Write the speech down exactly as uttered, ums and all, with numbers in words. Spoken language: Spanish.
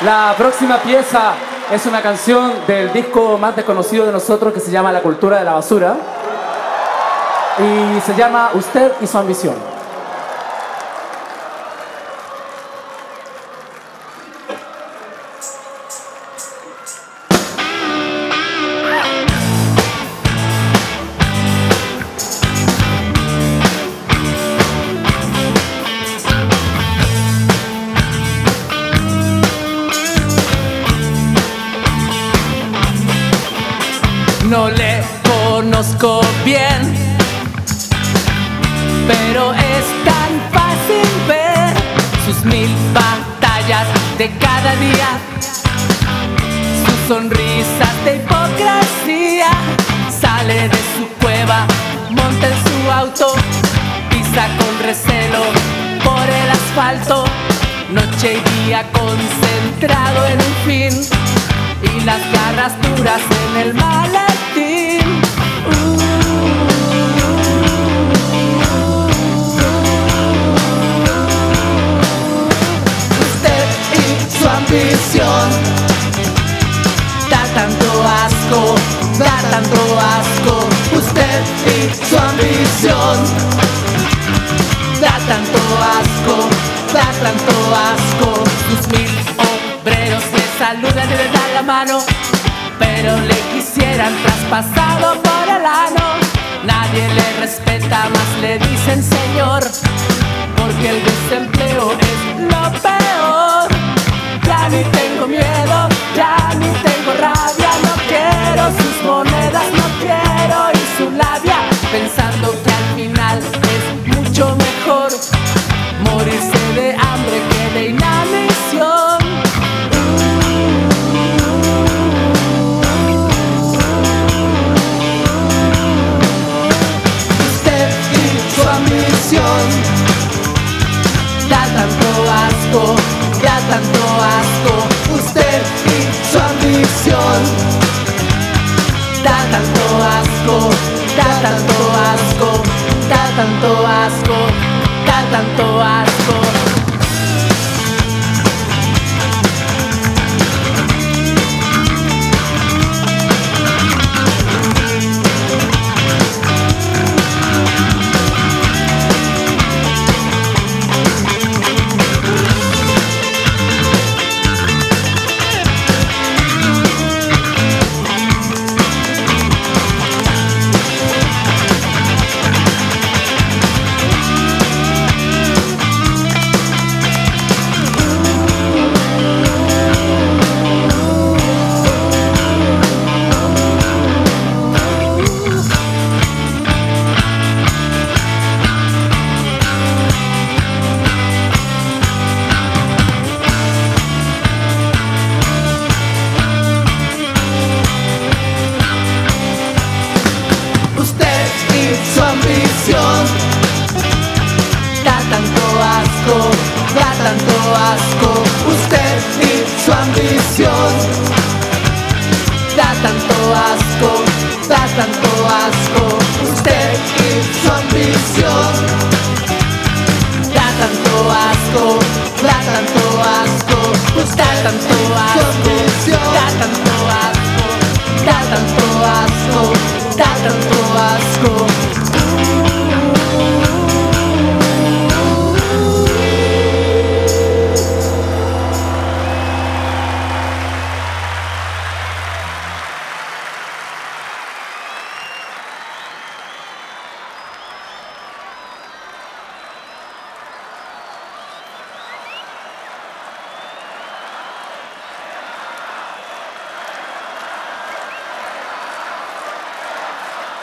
La próxima pieza es una canción del disco más desconocido de nosotros que se llama La Cultura de la Basura y se llama Usted y su ambición. No le conozco bien, pero es tan fácil ver sus mil batallas de cada día, sus sonrisas de hipocresía. Sale de su cueva, monta en su auto, pisa con recelo por el asfalto, noche y día concentrado en un fin y las garras duras en el maletín. Uh, Usted y su ambición da tanto asco, da tanto asco. Usted y su ambición da tanto asco, da tanto asco. Sus mil obreros le saludan y le dan la mano, pero le quisieran traspasado por el ano. Nadie le respeta, más le dicen señor, porque el desempleo es lo peor. Ya ni tengo miedo, ya ni tengo rabia, no quiero sus monedas, no quiero y su labia, pensando que al final es mucho mejor morirse de hambre que de inanición. Da tanto asco, da tanto asco. Usted y su ambición da tanto asco, da tanto asco, da tanto asco, da tanto asco.